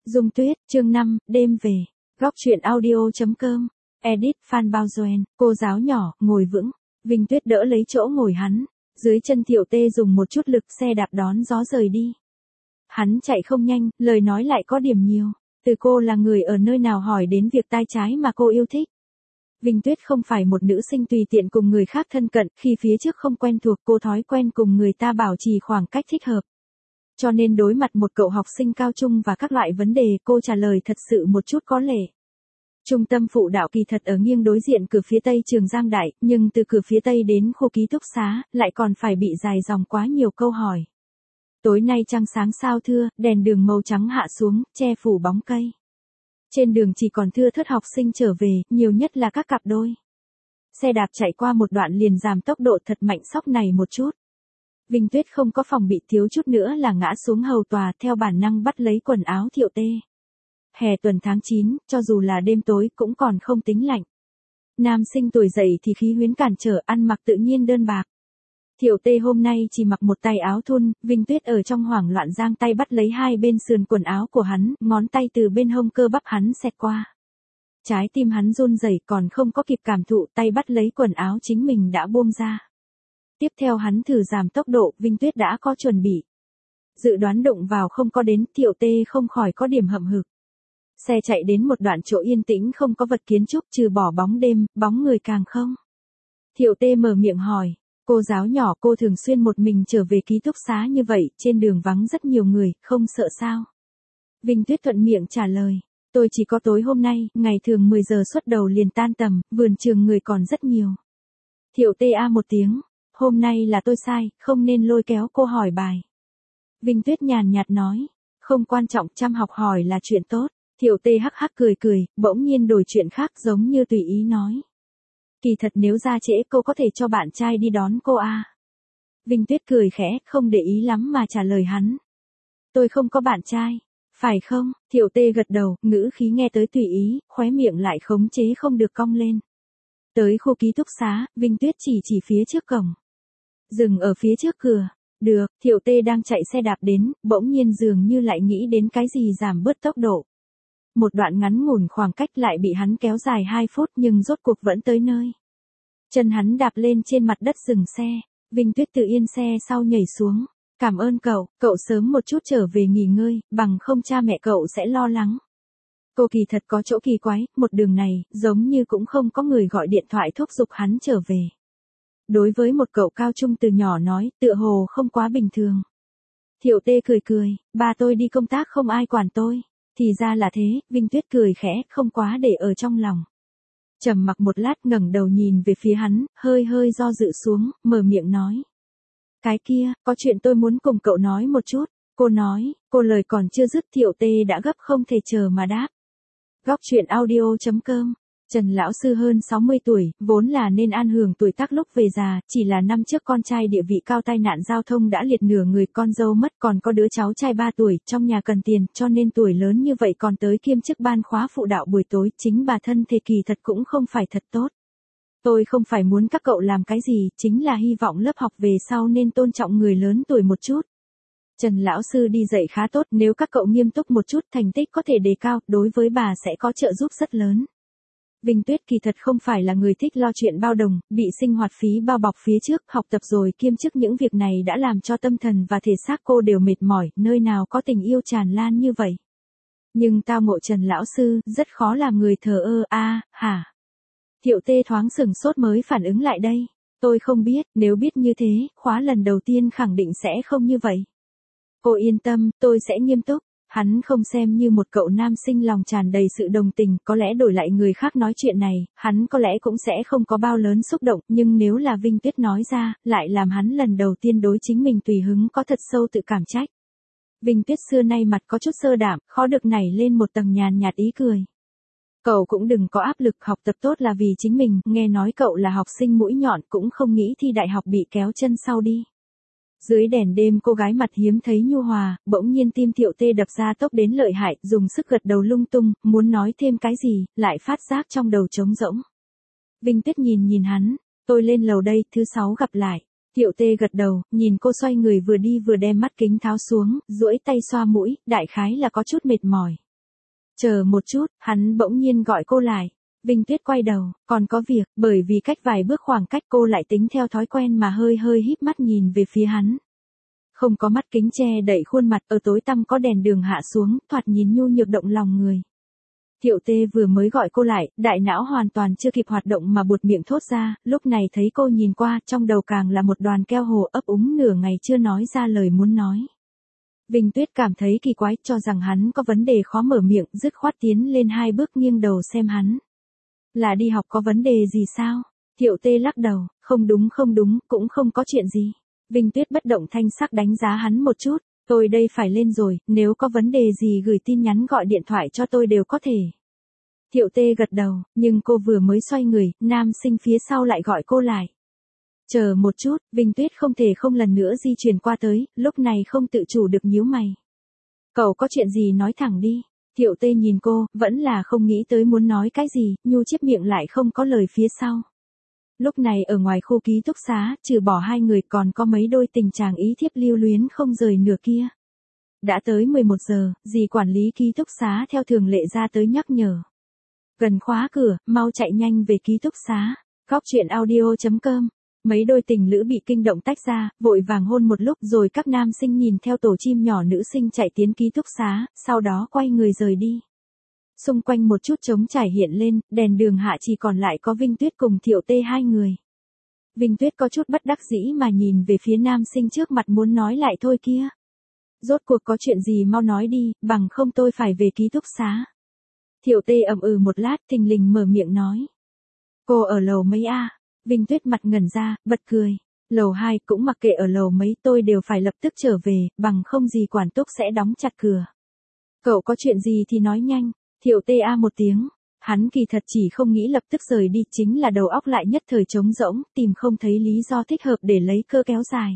Dung Tuyết, chương 5, đêm về. Góc truyện audio.com. Edit Phan Bao Doan, cô giáo nhỏ, ngồi vững. Vinh Tuyết đỡ lấy chỗ ngồi hắn. Dưới chân Thiệu Tê dùng một chút lực xe đạp đón gió rời đi. Hắn chạy không nhanh, lời nói lại có điểm nhiều. Từ cô là người ở nơi nào hỏi đến việc tai trái mà cô yêu thích. Vinh Tuyết không phải một nữ sinh tùy tiện cùng người khác thân cận, khi phía trước không quen thuộc cô thói quen cùng người ta bảo trì khoảng cách thích hợp. Cho nên đối mặt một cậu học sinh cao trung và các loại vấn đề cô trả lời thật sự một chút có lệ. Trung tâm phụ đạo kỳ thật ở nghiêng đối diện cửa phía tây trường Giang Đại, nhưng từ cửa phía tây đến khu ký túc xá, lại còn phải bị dài dòng quá nhiều câu hỏi. Tối nay trăng sáng sao thưa, đèn đường màu trắng hạ xuống, che phủ bóng cây. Trên đường chỉ còn thưa thớt học sinh trở về, nhiều nhất là các cặp đôi. Xe đạp chạy qua một đoạn liền giảm tốc độ thật mạnh sóc này một chút. Vinh Tuyết không có phòng bị, thiếu chút nữa là ngã xuống hầu tòa, theo bản năng bắt lấy quần áo Thiệu Tê. Hè tuần tháng 9, cho dù là đêm tối cũng còn không tính lạnh. Nam sinh tuổi dậy thì khí huyến cản trở, ăn mặc tự nhiên đơn bạc. Thiệu Tê hôm nay chỉ mặc một tay áo thun, Vinh Tuyết ở trong hoảng loạn giang tay bắt lấy hai bên sườn quần áo của hắn, ngón tay từ bên hông cơ bắp hắn xẹt qua. Trái tim hắn run rẩy, còn không có kịp cảm thụ, tay bắt lấy quần áo chính mình đã buông ra. Tiếp theo hắn thử giảm tốc độ, Vinh Tuyết đã có chuẩn bị. Dự đoán đụng vào không có đến, Thiệu Tê không khỏi có điểm hậm hực. Xe chạy đến một đoạn chỗ yên tĩnh không có vật kiến trúc trừ bỏ bóng đêm, bóng người càng không. Thiệu Tê mở miệng hỏi, cô giáo nhỏ, cô thường xuyên một mình trở về ký túc xá như vậy, trên đường vắng rất nhiều người, không sợ sao? Vinh Tuyết thuận miệng trả lời, tôi chỉ có tối hôm nay, ngày thường 10 giờ xuất đầu liền tan tầm, vườn trường người còn rất nhiều. Thiệu Tê a một tiếng. Hôm nay là tôi sai, không nên lôi kéo cô hỏi bài. Vinh Tuyết nhàn nhạt nói, không quan trọng, chăm học hỏi là chuyện tốt. Thiệu Tê hắc hắc cười cười, bỗng nhiên đổi chuyện khác giống như tùy ý nói. Kỳ thật nếu ra trễ cô có thể cho bạn trai đi đón cô à. Vinh Tuyết cười khẽ, không để ý lắm mà trả lời hắn. Tôi không có bạn trai, phải không? Thiệu Tê gật đầu, ngữ khí nghe tới tùy ý, khóe miệng lại khống chế không được cong lên. Tới khu ký túc xá, Vinh Tuyết chỉ phía trước cổng. Dừng ở phía trước cửa. Được, Thiệu Tê đang chạy xe đạp đến, bỗng nhiên dường như lại nghĩ đến cái gì giảm bớt tốc độ. Một đoạn ngắn ngủn khoảng cách lại bị hắn kéo dài 2 phút nhưng rốt cuộc vẫn tới nơi. Chân hắn đạp lên trên mặt đất dừng xe, Vinh Tuyết tự yên xe sau nhảy xuống. Cảm ơn cậu sớm một chút trở về nghỉ ngơi, bằng không cha mẹ cậu sẽ lo lắng. Cô kỳ thật có chỗ kỳ quái, một đường này, giống như cũng không có người gọi điện thoại thúc giục hắn trở về. Đối với một cậu cao trung từ nhỏ nói, tựa hồ không quá bình thường. Thiệu Tê cười, ba tôi đi công tác không ai quản tôi. Thì ra là thế, Vinh Tuyết cười khẽ, không quá để ở trong lòng. Trầm mặc một lát ngẩng đầu nhìn về phía hắn, hơi do dự xuống, mở miệng nói. Cái kia, có chuyện tôi muốn cùng cậu nói một chút. Cô nói, cô lời còn chưa dứt Thiệu Tê đã gấp không thể chờ mà đáp. Góc truyện audio.com. Trần lão sư hơn 60 tuổi, vốn là nên an hưởng tuổi tác lúc về già, chỉ là năm trước con trai địa vị cao tai nạn giao thông đã liệt nửa người, con dâu mất, còn có đứa cháu trai 3 tuổi, trong nhà cần tiền, cho nên tuổi lớn như vậy còn tới kiêm chức ban khóa phụ đạo buổi tối, chính bà thân thể kỳ thật cũng không phải thật tốt. Tôi không phải muốn các cậu làm cái gì, chính là hy vọng lớp học về sau nên tôn trọng người lớn tuổi một chút. Trần lão sư đi dạy khá tốt, nếu các cậu nghiêm túc một chút, thành tích có thể đề cao, đối với bà sẽ có trợ giúp rất lớn. Vinh Tuyết kỳ thật không phải là người thích lo chuyện bao đồng, bị sinh hoạt phí bao bọc phía trước, học tập rồi kiêm chức những việc này đã làm cho tâm thần và thể xác cô đều mệt mỏi, nơi nào có tình yêu tràn lan như vậy. Nhưng tao ngộ Trần lão sư, rất khó làm người thờ ơ, hả? Thiệu Tê thoáng sửng sốt mới phản ứng lại đây. Tôi không biết, nếu biết như thế, khóa lần đầu tiên khẳng định sẽ không như vậy. Cô yên tâm, tôi sẽ nghiêm túc. Hắn không xem như một cậu nam sinh lòng tràn đầy sự đồng tình, có lẽ đổi lại người khác nói chuyện này, hắn có lẽ cũng sẽ không có bao lớn xúc động, nhưng nếu là Vinh Tuyết nói ra, lại làm hắn lần đầu tiên đối chính mình tùy hứng có thật sâu tự cảm trách. Vinh Tuyết xưa nay mặt có chút sơ đạm, khó được nảy lên một tầng nhàn nhạt ý cười. Cậu cũng đừng có áp lực, học tập tốt là vì chính mình, nghe nói cậu là học sinh mũi nhọn, cũng không nghĩ thi đại học bị kéo chân sau đi. Dưới đèn đêm cô gái mặt hiếm thấy nhu hòa, bỗng nhiên tim Thiệu Tê đập ra tốc đến lợi hại, dùng sức gật đầu lung tung, muốn nói thêm cái gì, lại phát giác trong đầu trống rỗng. Vinh Tuyết nhìn hắn, tôi lên lầu đây, thứ 6 gặp lại. Thiệu Tê gật đầu, nhìn cô xoay người vừa đi vừa đem mắt kính tháo xuống, duỗi tay xoa mũi, đại khái là có chút mệt mỏi. Chờ một chút, hắn bỗng nhiên gọi cô lại. Vinh Tuyết quay đầu, còn có việc, bởi vì cách vài bước khoảng cách cô lại tính theo thói quen mà hơi hơi híp mắt nhìn về phía hắn. Không có mắt kính che đậy khuôn mặt, ở tối tăm có đèn đường hạ xuống, thoạt nhìn nhu nhược động lòng người. Thiệu Tê vừa mới gọi cô lại, đại não hoàn toàn chưa kịp hoạt động mà buột miệng thốt ra, lúc này thấy cô nhìn qua, trong đầu càng là một đoàn keo hồ ấp úng nửa ngày chưa nói ra lời muốn nói. Vinh Tuyết cảm thấy kỳ quái, cho rằng hắn có vấn đề khó mở miệng, dứt khoát tiến lên 2 bước nghiêng đầu xem hắn. Là đi học có vấn đề gì sao? Thiệu Tê lắc đầu, không đúng, cũng không có chuyện gì. Vinh Tuyết bất động thanh sắc đánh giá hắn một chút, tôi đây phải lên rồi, nếu có vấn đề gì gửi tin nhắn gọi điện thoại cho tôi đều có thể. Thiệu Tê gật đầu, nhưng cô vừa mới xoay người, nam sinh phía sau lại gọi cô lại. Chờ một chút, Vinh Tuyết không thể không lần nữa di chuyển qua tới, lúc này không tự chủ được nhíu mày. Cậu có chuyện gì nói thẳng đi. Thiệu Tê nhìn cô, vẫn là không nghĩ tới muốn nói cái gì, nhu chiếc miệng lại không có lời phía sau. Lúc này ở ngoài khu ký túc xá, trừ bỏ 2 người còn có mấy đôi tình chàng ý thiếp lưu luyến không rời nửa kia. Đã tới 11 giờ, dì quản lý ký túc xá theo thường lệ ra tới nhắc nhở. Gần khóa cửa, mau chạy nhanh về ký túc xá. Góc chuyện audio.com. Mấy đôi tình lữ bị kinh động tách ra, vội vàng hôn một lúc rồi các nam sinh nhìn theo tổ chim nhỏ nữ sinh chạy tiến ký túc xá, sau đó quay người rời đi. Xung quanh một chút trống trải hiện lên, đèn đường hạ chỉ còn lại có Vinh Tuyết cùng Thiệu Tê 2 người. Vinh Tuyết có chút bất đắc dĩ mà nhìn về phía nam sinh trước mặt muốn nói lại thôi kia. Rốt cuộc có chuyện gì mau nói đi, bằng không tôi phải về ký túc xá. Thiệu Tê ậm ừ một lát thình lình mở miệng nói. Cô ở lầu mấy a? Vinh Tuyết mặt ngẩn ra, bật cười. Lầu 2 cũng mặc kệ ở lầu mấy, tôi đều phải lập tức trở về, bằng không gì quản túc sẽ đóng chặt cửa. Cậu có chuyện gì thì nói nhanh. Thiệu Tê a một tiếng. Hắn kỳ thật chỉ không nghĩ lập tức rời đi, chính là đầu óc lại nhất thời trống rỗng, tìm không thấy lý do thích hợp để lấy cơ kéo dài.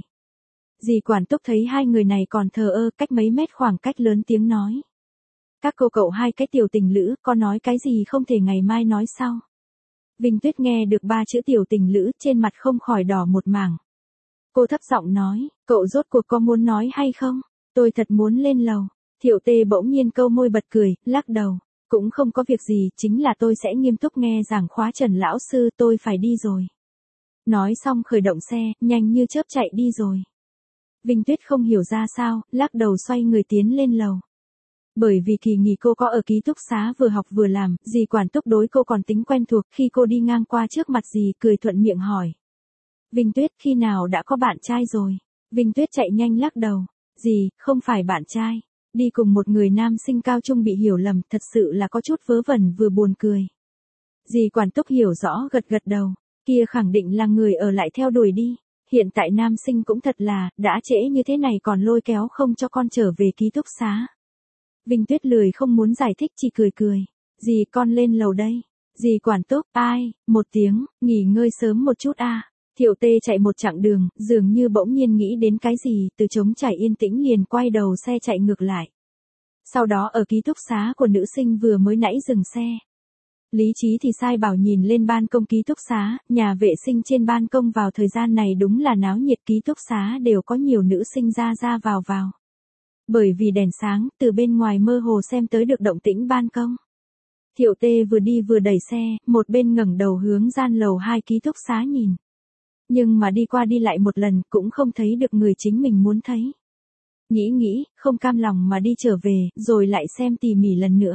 Dì quản túc thấy 2 người này còn thờ ơ, cách mấy mét khoảng cách lớn tiếng nói. Các cô cậu 2 cái tiểu tình lữ, có nói cái gì không thể ngày mai nói sau. Vinh Tuyết nghe được 3 chữ tiểu tình lữ, trên mặt không khỏi đỏ một mảng. Cô thấp giọng nói, cậu rốt cuộc có muốn nói hay không? Tôi thật muốn lên lầu. Thiệu Tê bỗng nhiên câu môi bật cười, lắc đầu. Cũng không có việc gì, chính là tôi sẽ nghiêm túc nghe giảng khóa Trần lão sư, tôi phải đi rồi. Nói xong khởi động xe, nhanh như chớp chạy đi rồi. Vinh Tuyết không hiểu ra sao, lắc đầu xoay người tiến lên lầu. Bởi vì kỳ nghỉ cô có ở ký túc xá vừa học vừa làm, dì quản túc đối cô còn tính quen thuộc, khi cô đi ngang qua trước mặt dì cười thuận miệng hỏi. Vinh Tuyết khi nào đã có bạn trai rồi? Vinh Tuyết chạy nhanh lắc đầu. Dì, không phải bạn trai. Đi cùng một người nam sinh cao trung bị hiểu lầm, thật sự là có chút vớ vẩn vừa buồn cười. Dì quản túc hiểu rõ gật gật đầu. Kia khẳng định là người ở lại theo đuổi đi. Hiện tại nam sinh cũng thật là, đã trễ như thế này còn lôi kéo không cho con trở về ký túc xá. Vinh Tuyết lười không muốn giải thích, chỉ cười cười. Dì con lên lầu đây. Dì quản túc, ai, một tiếng, nghỉ ngơi sớm một chút a. Thiệu Tê chạy một chặng đường, dường như bỗng nhiên nghĩ đến cái gì, từ trống trải yên tĩnh liền quay đầu xe chạy ngược lại. Sau đó ở ký túc xá của nữ sinh vừa mới nãy dừng xe. Lý trí thì sai bảo nhìn lên ban công ký túc xá, nhà vệ sinh trên ban công vào thời gian này đúng là náo nhiệt, ký túc xá đều có nhiều nữ sinh ra vào. Bởi vì đèn sáng, từ bên ngoài mơ hồ xem tới được động tĩnh ban công. Thiệu Tê vừa đi vừa đẩy xe, một bên ngẩng đầu hướng gian lầu 2 ký túc xá nhìn. Nhưng mà đi qua đi lại một lần cũng không thấy được người chính mình muốn thấy. Nghĩ, không cam lòng mà đi trở về, rồi lại xem tỉ mỉ lần nữa.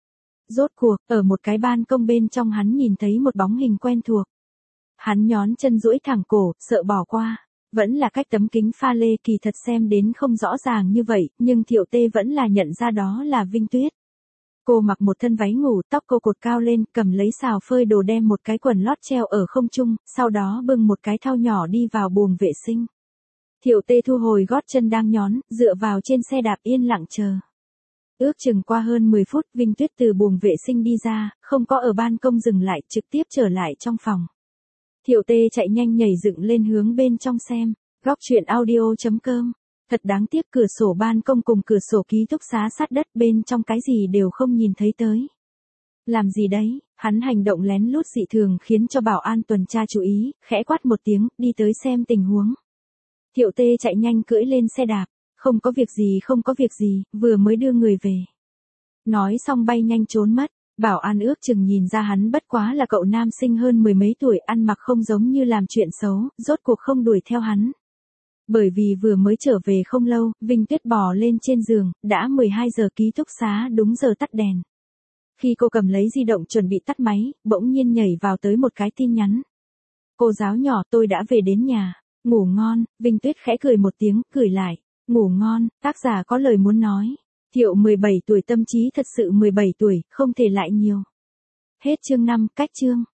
Rốt cuộc, ở một cái ban công bên trong hắn nhìn thấy một bóng hình quen thuộc. Hắn nhón chân duỗi thẳng cổ, sợ bỏ qua. Vẫn là cách tấm kính pha lê, kỳ thật xem đến không rõ ràng như vậy, nhưng Thiệu Tê vẫn là nhận ra đó là Vinh Tuyết. Cô mặc một thân váy ngủ, tóc cô cột cao lên, cầm lấy xào phơi đồ đem một cái quần lót treo ở không trung, sau đó bưng một cái thau nhỏ đi vào buồng vệ sinh. Thiệu Tê thu hồi gót chân đang nhón, dựa vào trên xe đạp yên lặng chờ. Ước chừng qua hơn 10 phút, Vinh Tuyết từ buồng vệ sinh đi ra, không có ở ban công dừng lại, trực tiếp trở lại trong phòng. Thiệu Tê chạy nhanh nhảy dựng lên hướng bên trong xem. Góc chuyện audio.com. Thật đáng tiếc, cửa sổ ban công cùng cửa sổ ký túc xá sát đất, bên trong cái gì đều không nhìn thấy tới. Làm gì đấy? Hắn hành động lén lút dị thường khiến cho bảo an tuần tra chú ý, khẽ quát một tiếng, đi tới xem tình huống. Thiệu Tê chạy nhanh cưỡi lên xe đạp. Không có việc gì, vừa mới đưa người về. Nói xong bay nhanh trốn mất. Bảo An ước chừng nhìn ra hắn bất quá là cậu nam sinh hơn mười mấy tuổi ăn mặc không giống như làm chuyện xấu, rốt cuộc không đuổi theo hắn. Bởi vì vừa mới trở về không lâu, Vinh Tuyết bò lên trên giường, đã 12 giờ ký túc xá đúng giờ tắt đèn. Khi cô cầm lấy di động chuẩn bị tắt máy, bỗng nhiên nhảy vào tới một cái tin nhắn. Cô giáo nhỏ, tôi đã về đến nhà. Ngủ ngon. Vinh Tuyết khẽ cười một tiếng, cười lại. Ngủ ngon. Tác giả có lời muốn nói. Thiệu 17 tuổi, tâm trí thật sự 17 tuổi, không thể lại nhiều. Hết chương 5, cách chương.